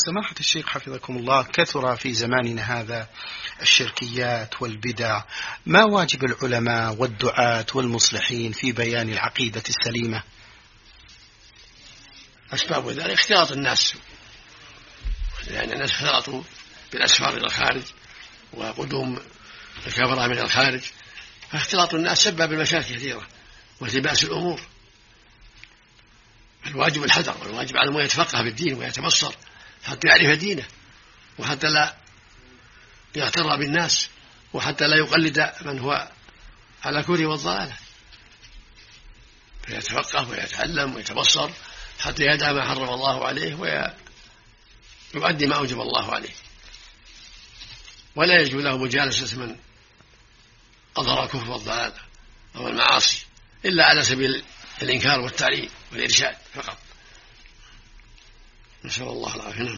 سماحة الشيخ حفظكم الله، كثر في زماننا هذا الشركيات والبدع، ما واجب العلماء والدعاة والمصلحين في بيان العقيدة السليمة؟ أسباب ذلك اختلاط الناس، لأن الناس اختلطوا بالأسفار إلى الخارج وقدوم الكفرة من الخارج، فاختلاط الناس سبب المشاكل كثيرة والتباس الأمور. الواجب الحذر، والواجب على من يتفقه بالدين ويتبصر حتى يعرف دينه، وحتى لا يغتر بالناس، وحتى لا يقلد من هو على كفر والضلالة، فيتفقه ويتعلم ويتبصر حتى يدع ما حرم الله عليه ويؤدي ما أوجب الله عليه. ولا يجوز له مجالسة من أظهر الكفر والضلالة أو المعاصي إلا على سبيل الإنكار والتعليم والإرشاد فقط. نسأل الله العافية.